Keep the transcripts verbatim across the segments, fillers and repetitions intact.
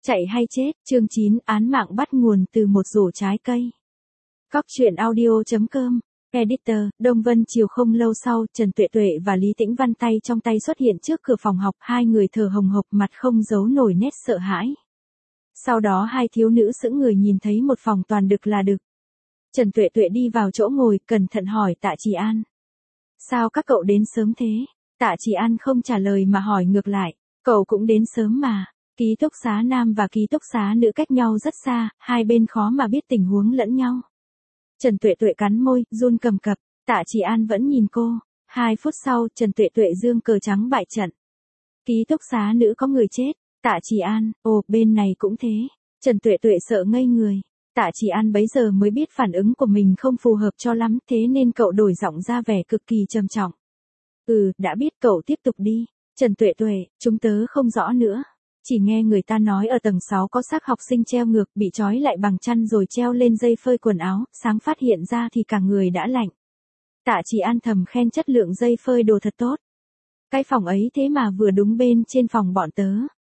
Chạy hay chết, chương chín, án mạng bắt nguồn từ một rổ trái cây. Cóc truyện audio chấm com, Editor, Đông Vân chiều không lâu sau, Trần Tuệ Tuệ và Lý Tĩnh Văn tay trong tay xuất hiện trước cửa phòng học, hai người thở hồng hộc mặt không giấu nổi nét sợ hãi. Sau đó hai thiếu nữ sững người nhìn thấy một phòng toàn đực là đực. Trần Tuệ Tuệ đi vào chỗ ngồi, cẩn thận hỏi Tạ Trì An. Sao các cậu đến sớm thế? Tạ Trì An không trả lời mà hỏi ngược lại, cậu cũng đến sớm mà. Ký túc xá nam và ký túc xá nữ cách nhau rất xa, hai bên khó mà biết tình huống lẫn nhau. Trần Tuệ Tuệ cắn môi, run cầm cập, Tạ Trì An vẫn nhìn cô. Hai phút sau, Trần Tuệ Tuệ giương cờ trắng bại trận. Ký túc xá nữ có người chết. Tạ Trì An, ồ, bên này cũng thế. Trần Tuệ Tuệ sợ ngây người. Tạ Trì An bấy giờ mới biết phản ứng của mình không phù hợp cho lắm, thế nên cậu đổi giọng ra vẻ cực kỳ trầm trọng. Ừ, đã biết, cậu tiếp tục đi. Trần Tuệ Tuệ, chúng tớ không rõ nữa. Chỉ nghe người ta nói ở tầng sáu có xác học sinh treo ngược, bị trói lại bằng chăn rồi treo lên dây phơi quần áo, sáng phát hiện ra thì cả người đã lạnh. Tạ Trì An thầm khen chất lượng dây phơi đồ thật tốt. Cái phòng ấy thế mà vừa đúng bên trên phòng bọn tớ.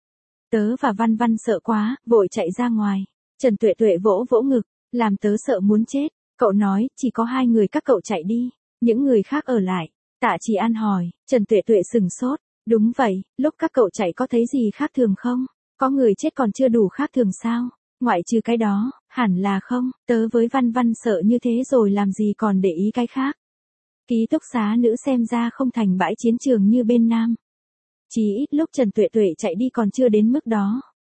Tớ và Văn Văn sợ quá, vội chạy ra ngoài. Trần Tuệ Tuệ vỗ vỗ ngực, làm tớ sợ muốn chết. Cậu nói, chỉ có hai người các cậu chạy đi, những người khác ở lại. Tạ Trì An hỏi, Trần Tuệ Tuệ sừng sốt. Đúng vậy, lúc các cậu chạy có thấy gì khác thường không? Có người chết còn chưa đủ khác thường sao? Ngoại trừ cái đó, hẳn là không, tớ với Văn Văn sợ như thế rồi làm gì còn để ý cái khác. Ký túc xá nữ xem ra không thành bãi chiến trường như bên nam. Chỉ ít lúc Trần Tuệ Tuệ chạy đi còn chưa đến mức đó.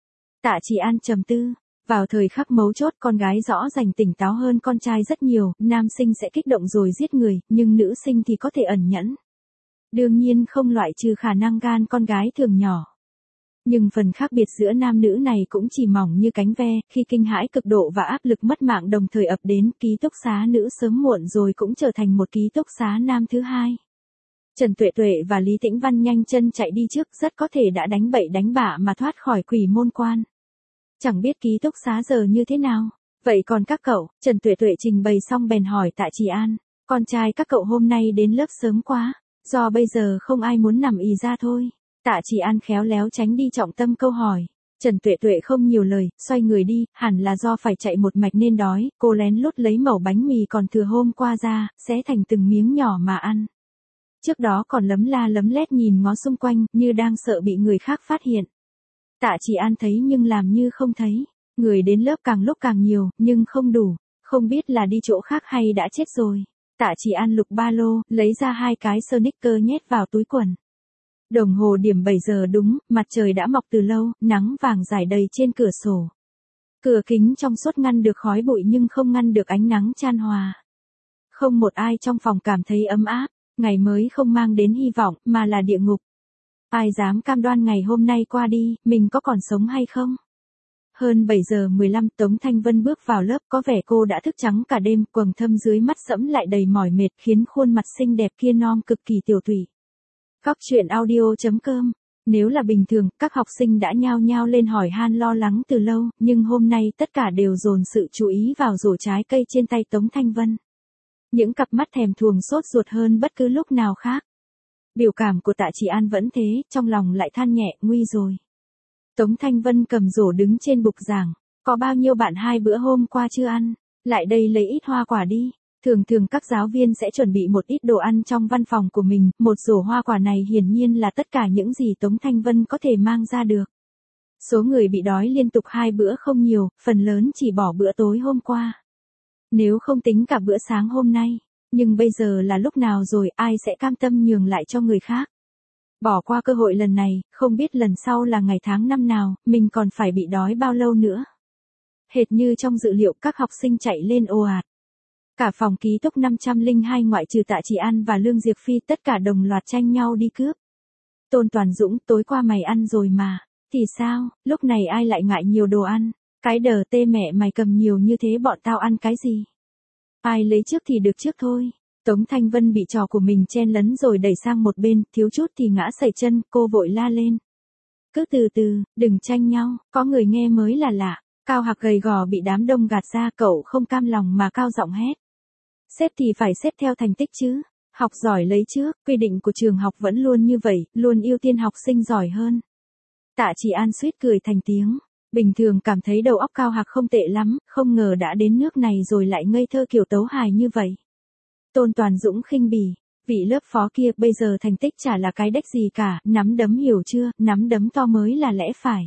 Tạ Trì An trầm tư, vào thời khắc mấu chốt con gái rõ ràng tỉnh táo hơn con trai rất nhiều, nam sinh sẽ kích động rồi giết người, nhưng nữ sinh thì có thể ẩn nhẫn. Đương nhiên không loại trừ khả năng gan con gái thường nhỏ. Nhưng phần khác biệt giữa nam nữ này cũng chỉ mỏng như cánh ve, khi kinh hãi cực độ và áp lực mất mạng đồng thời ập đến, ký túc xá nữ sớm muộn rồi cũng trở thành một ký túc xá nam thứ hai. Trần Tuệ Tuệ và Lý Tĩnh Văn nhanh chân chạy đi trước, rất có thể đã đánh bậy đánh bạ mà thoát khỏi quỷ môn quan. Chẳng biết ký túc xá giờ như thế nào. Vậy còn các cậu? Trần Tuệ Tuệ trình bày xong bèn hỏi Tạ Trì An. Con trai các cậu hôm nay đến lớp sớm quá. Do bây giờ không ai muốn nằm ì ra thôi. Tạ Trì An khéo léo tránh đi trọng tâm câu hỏi. Trần Tuệ Tuệ không nhiều lời, xoay người đi, hẳn là do phải chạy một mạch nên đói, cô lén lút lấy mẩu bánh mì còn thừa hôm qua ra, xé thành từng miếng nhỏ mà ăn. Trước đó còn lấm la lấm lét nhìn ngó xung quanh, như đang sợ bị người khác phát hiện. Tạ Trì An thấy nhưng làm như không thấy. Người đến lớp càng lúc càng nhiều, nhưng không đủ. Không biết là đi chỗ khác hay đã chết rồi. Tạ Trì An lục ba lô, lấy ra hai cái Snickers nhét vào túi quần. Đồng hồ điểm bảy giờ đúng, mặt trời đã mọc từ lâu, nắng vàng rải đầy trên cửa sổ. Cửa kính trong suốt ngăn được khói bụi nhưng không ngăn được ánh nắng chan hòa. Không một ai trong phòng cảm thấy ấm áp, ngày mới không mang đến hy vọng, mà là địa ngục. Ai dám cam đoan ngày hôm nay qua đi, mình có còn sống hay không? Hơn bảy giờ mười lăm, Tống Thanh Vân bước vào lớp, có vẻ cô đã thức trắng cả đêm, quầng thâm dưới mắt sẫm lại đầy mỏi mệt, khiến khuôn mặt xinh đẹp kia non cực kỳ tiểu tụy. Cóc truyện audio chấm com. Nếu là bình thường, các học sinh đã nhao nhao lên hỏi han lo lắng từ lâu, nhưng hôm nay tất cả đều dồn sự chú ý vào rổ trái cây trên tay Tống Thanh Vân. Những cặp mắt thèm thuồng sốt ruột hơn bất cứ lúc nào khác. Biểu cảm của Tạ Trì An vẫn thế, trong lòng lại than nhẹ, nguy rồi. Tống Thanh Vân cầm rổ đứng trên bục giảng. Có bao nhiêu bạn hai bữa hôm qua chưa ăn? Lại đây lấy ít hoa quả đi. Thường thường các giáo viên sẽ chuẩn bị một ít đồ ăn trong văn phòng của mình, một rổ hoa quả này hiển nhiên là tất cả những gì Tống Thanh Vân có thể mang ra được. Số người bị đói liên tục hai bữa không nhiều, phần lớn chỉ bỏ bữa tối hôm qua. Nếu không tính cả bữa sáng hôm nay, nhưng bây giờ là lúc nào rồi, ai sẽ cam tâm nhường lại cho người khác? Bỏ qua cơ hội lần này, không biết lần sau là ngày tháng năm nào, mình còn phải bị đói bao lâu nữa. Hệt như trong dự liệu, các học sinh chạy lên ồ ạt. Cả phòng ký túc năm trăm lẻ hai ngoại trừ Tạ Trì An và Lương Diệp Phi tất cả đồng loạt tranh nhau đi cướp. Tôn Toàn Dũng, tối qua mày ăn rồi mà. Thì sao, lúc này ai lại ngại nhiều đồ ăn? Cái đờ tê mẹ mày cầm nhiều như thế bọn tao ăn cái gì? Ai lấy trước thì được trước thôi. Tống Thanh Vân bị trò của mình chen lấn rồi đẩy sang một bên, thiếu chút thì ngã sẩy chân, cô vội la lên. Cứ từ từ, đừng tranh nhau, có người nghe mới là lạ. Cao Hạc gầy gò bị đám đông gạt ra, cậu không cam lòng mà cao giọng hét. Xếp thì phải xếp theo thành tích chứ. Học giỏi lấy trước, quy định của trường học vẫn luôn như vậy, luôn ưu tiên học sinh giỏi hơn. Tạ Trì An suýt cười thành tiếng. Bình thường cảm thấy đầu óc Cao Hạc không tệ lắm, không ngờ đã đến nước này rồi lại ngây thơ kiểu tấu hài như vậy. Tôn Toàn Dũng khinh bỉ, vị lớp phó kia bây giờ thành tích chả là cái đếch gì cả, nắm đấm hiểu chưa, nắm đấm to mới là lẽ phải.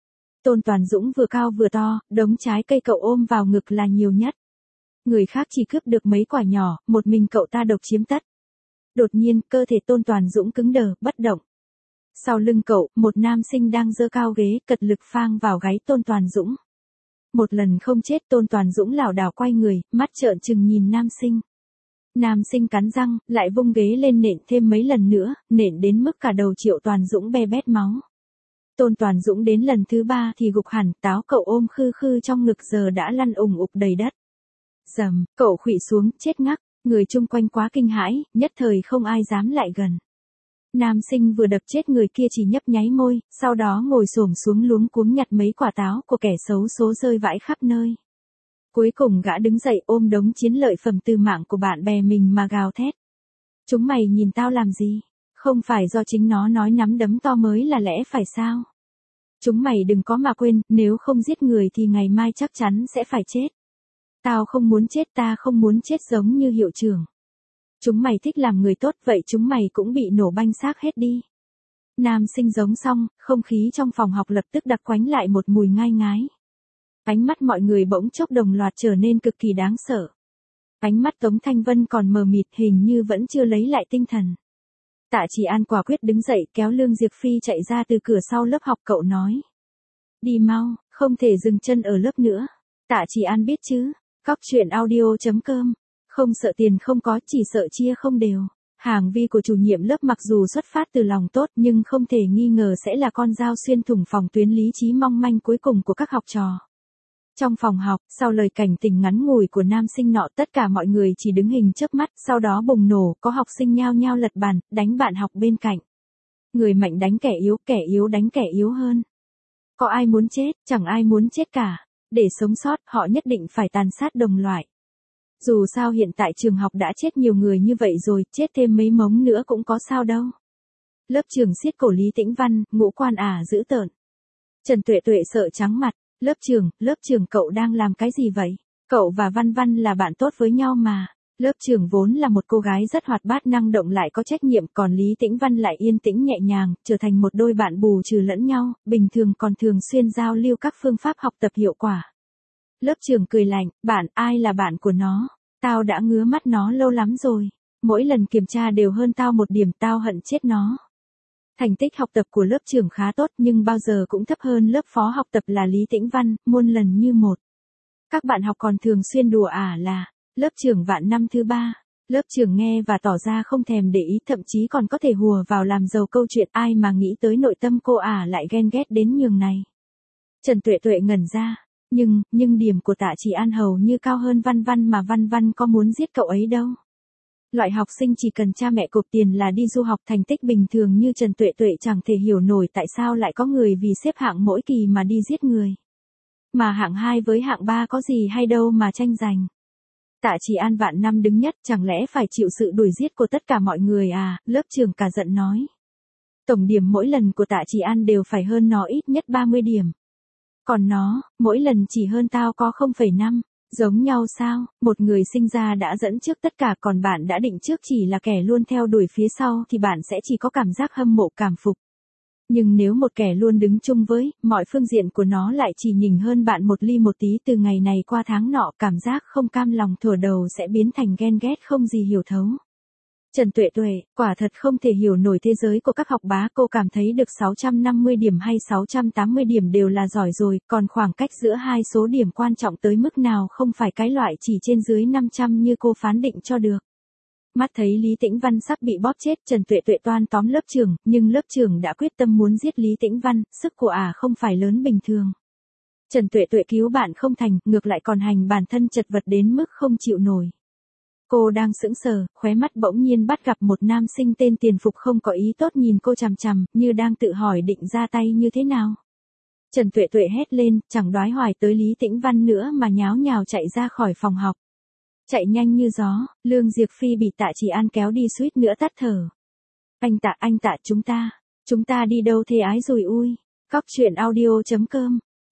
Tôn Toàn Dũng vừa cao vừa to, đống trái cây cậu ôm vào ngực là nhiều nhất. Người khác chỉ cướp được mấy quả nhỏ, một mình cậu ta độc chiếm tất. Đột nhiên, cơ thể Tôn Toàn Dũng cứng đờ, bất động. Sau lưng cậu, một nam sinh đang giơ cao ghế, cật lực phang vào gáy Tôn Toàn Dũng. Một lần không chết, Tôn Toàn Dũng lảo đảo quay người, mắt trợn trừng nhìn nam sinh. Nam sinh cắn răng, lại vung ghế lên nện thêm mấy lần nữa, nện đến mức cả đầu Triệu Toàn Dũng be bét máu. Tôn Toàn Dũng đến lần thứ ba thì gục hẳn, táo cậu ôm khư khư trong ngực giờ đã lăn ùng ục đầy đất. Dầm, cậu khuỵu xuống, chết ngắc, người chung quanh quá kinh hãi, nhất thời không ai dám lại gần. Nam sinh vừa đập chết người kia chỉ nhấp nháy môi, sau đó ngồi xổm xuống luống cuống nhặt mấy quả táo của kẻ xấu số rơi vãi khắp nơi. Cuối cùng gã đứng dậy ôm đống chiến lợi phẩm từ mạng của bạn bè mình mà gào thét. Chúng mày nhìn tao làm gì? Không phải do chính nó nói nắm đấm to mới là lẽ phải sao? Chúng mày đừng có mà quên, nếu không giết người thì ngày mai chắc chắn sẽ phải chết. Tao không muốn chết, ta không muốn chết giống như hiệu trưởng. Chúng mày thích làm người tốt, vậy chúng mày cũng bị nổ banh xác hết đi. Nam sinh giống xong, không khí trong phòng học lập tức đặc quánh lại một mùi ngai ngái. Ánh mắt mọi người bỗng chốc đồng loạt trở nên cực kỳ đáng sợ. Ánh mắt Tống Thanh Vân còn mờ mịt, hình như vẫn chưa lấy lại tinh thần. Tạ Chỉ An quả quyết đứng dậy kéo Lương Diệp Phi chạy ra từ cửa sau lớp học, cậu nói. Đi mau, không thể dừng chân ở lớp nữa. Tạ Chỉ An biết chứ, cóc truyện audio chấm com. Không sợ tiền không có, chỉ sợ chia không đều. Hàng vi của chủ nhiệm lớp mặc dù xuất phát từ lòng tốt nhưng không thể nghi ngờ sẽ là con dao xuyên thủng phòng tuyến lý trí mong manh cuối cùng của các học trò. Trong phòng học, sau lời cảnh tình ngắn ngủi của nam sinh nọ, tất cả mọi người chỉ đứng hình chớp mắt, sau đó bùng nổ, có học sinh nhao nhao lật bàn, đánh bạn học bên cạnh. Người mạnh đánh kẻ yếu, kẻ yếu đánh kẻ yếu hơn. Có ai muốn chết, chẳng ai muốn chết cả. Để sống sót, họ nhất định phải tàn sát đồng loại. Dù sao hiện tại trường học đã chết nhiều người như vậy rồi, chết thêm mấy mống nữa cũng có sao đâu. Lớp trưởng siết cổ Lý Tĩnh Văn, ngũ quan ả dữ tợn. Trần Tuệ Tuệ sợ trắng mặt. Lớp trưởng, lớp trưởng cậu đang làm cái gì vậy? Cậu và Văn Văn là bạn tốt với nhau mà. Lớp trưởng vốn là một cô gái rất hoạt bát năng động lại có trách nhiệm, còn Lý Tĩnh Văn lại yên tĩnh nhẹ nhàng, trở thành một đôi bạn bù trừ lẫn nhau, bình thường còn thường xuyên giao lưu các phương pháp học tập hiệu quả. Lớp trưởng cười lạnh, bạn, ai là bạn của nó? Tao đã ngứa mắt nó lâu lắm rồi. Mỗi lần kiểm tra đều hơn tao một điểm, tao hận chết nó. Thành tích học tập của lớp trưởng khá tốt nhưng bao giờ cũng thấp hơn lớp phó học tập là Lý Tĩnh Văn, muôn lần như một. Các bạn học còn thường xuyên đùa ả là lớp trưởng vạn năm thứ ba. Lớp trưởng nghe và tỏ ra không thèm để ý, thậm chí còn có thể hùa vào làm giàu câu chuyện, ai mà nghĩ tới nội tâm cô ả lại ghen ghét đến nhường này. Trần Tuệ Tuệ ngẩn ra, nhưng, nhưng điểm của Tạ Chỉ An hầu như cao hơn Văn Văn mà Văn Văn có muốn giết cậu ấy đâu. Loại học sinh chỉ cần cha mẹ cộp tiền là đi du học, thành tích bình thường như Trần Tuệ Tuệ chẳng thể hiểu nổi tại sao lại có người vì xếp hạng mỗi kỳ mà đi giết người. Mà hạng hai với hạng ba có gì hay đâu mà tranh giành. Tạ Chỉ An vạn năm đứng nhất, chẳng lẽ phải chịu sự đuổi giết của tất cả mọi người à? Lớp trưởng cả giận nói. Tổng điểm mỗi lần của Tạ Chỉ An đều phải hơn nó ít nhất ba mươi điểm. Còn nó, mỗi lần chỉ hơn tao có không phẩy năm. Giống nhau sao, một người sinh ra đã dẫn trước tất cả, còn bạn đã định trước chỉ là kẻ luôn theo đuổi phía sau thì bạn sẽ chỉ có cảm giác hâm mộ cảm phục. Nhưng nếu một kẻ luôn đứng chung với, mọi phương diện của nó lại chỉ nhỉnh hơn bạn một ly một tí từ ngày này qua tháng nọ, cảm giác không cam lòng thuở đầu sẽ biến thành ghen ghét không gì hiểu thấu. Trần Tuệ Tuệ, quả thật không thể hiểu nổi thế giới của các học bá, cô cảm thấy được sáu trăm năm mươi điểm hay sáu trăm tám mươi điểm đều là giỏi rồi, còn khoảng cách giữa hai số điểm quan trọng tới mức nào không phải cái loại chỉ trên dưới năm trăm như cô phán định cho được. Mắt thấy Lý Tĩnh Văn sắp bị bóp chết, Trần Tuệ Tuệ toan tóm lớp trưởng, nhưng lớp trưởng đã quyết tâm muốn giết Lý Tĩnh Văn, sức của ả không phải lớn bình thường. Trần Tuệ Tuệ cứu bạn không thành, ngược lại còn hành bản thân chật vật đến mức không chịu nổi. Cô đang sững sờ, khóe mắt bỗng nhiên bắt gặp một nam sinh tên Tiền Phục không có ý tốt nhìn cô chằm chằm, như đang tự hỏi định ra tay như thế nào. Trần Tuệ Tuệ hét lên, chẳng đoái hoài tới Lý Tĩnh Văn nữa mà nháo nhào chạy ra khỏi phòng học. Chạy nhanh như gió, Lương Diệp Phi bị Tạ Chỉ An kéo đi suýt nữa tắt thở. Anh Tạ, anh Tạ, chúng ta, chúng ta đi đâu thế ái rồi ui. Cóc truyện audio chấm com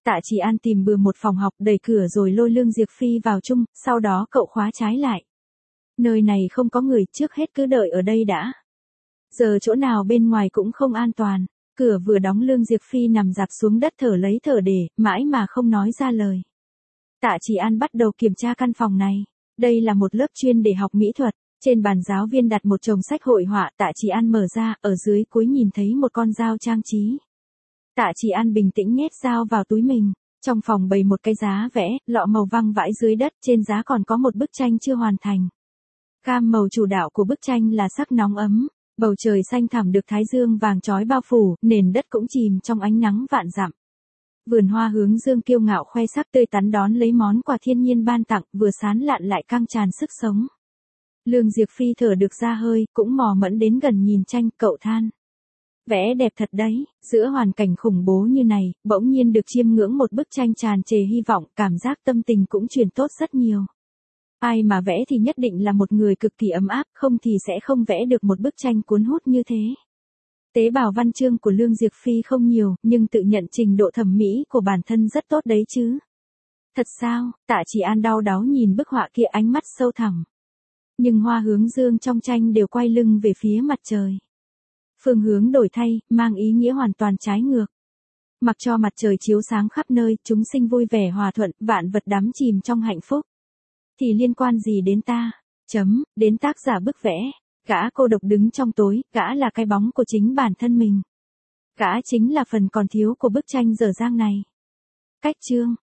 Tạ Chỉ An tìm bừa một phòng học, đẩy cửa rồi lôi Lương Diệp Phi vào chung, sau đó cậu khóa trái lại. Nơi này không có người, trước hết cứ đợi ở đây đã. Giờ chỗ nào bên ngoài cũng không an toàn. Cửa vừa đóng, Lương Diệp Phi nằm dạp xuống đất thở lấy thở để, mãi mà không nói ra lời. Tạ Chỉ An bắt đầu kiểm tra căn phòng này. Đây là một lớp chuyên để học mỹ thuật. Trên bàn giáo viên đặt một chồng sách hội họa. Tạ Chỉ An mở ra, ở dưới cuối nhìn thấy một con dao trang trí. Tạ Chỉ An bình tĩnh nhét dao vào túi mình. Trong phòng bày một cái giá vẽ, lọ màu văng vãi dưới đất, trên giá còn có một bức tranh chưa hoàn thành. Cam màu chủ đạo của bức tranh là sắc nóng ấm, bầu trời xanh thẳm được thái dương vàng chói bao phủ, nền đất cũng chìm trong ánh nắng vạn dặm. Vườn hoa hướng dương kiêu ngạo khoe sắc tươi tắn đón lấy món quà thiên nhiên ban tặng, vừa sán lạn lại căng tràn sức sống. Lương Diệp Phi thở được ra hơi, cũng mò mẫm đến gần nhìn tranh, cậu than. Vẽ đẹp thật đấy, giữa hoàn cảnh khủng bố như này, bỗng nhiên được chiêm ngưỡng một bức tranh tràn trề hy vọng, cảm giác tâm tình cũng chuyển tốt rất nhiều. Ai mà vẽ thì nhất định là một người cực kỳ ấm áp, không thì sẽ không vẽ được một bức tranh cuốn hút như thế. Tế bào văn chương của Lương Diệp Phi không nhiều, nhưng tự nhận trình độ thẩm mỹ của bản thân rất tốt đấy chứ. Thật sao? Tạ Chỉ An đau đáu nhìn bức họa kia, ánh mắt sâu thẳm. Nhưng hoa hướng dương trong tranh đều quay lưng về phía mặt trời. Phương hướng đổi thay, mang ý nghĩa hoàn toàn trái ngược. Mặc cho mặt trời chiếu sáng khắp nơi, chúng sinh vui vẻ hòa thuận, vạn vật đắm chìm trong hạnh phúc. Thì liên quan gì đến ta? Chấm, đến tác giả bức vẽ. Gã cô độc đứng trong tối, gã là cái bóng của chính bản thân mình. Gã chính là phần còn thiếu của bức tranh dở dang này. Cách chương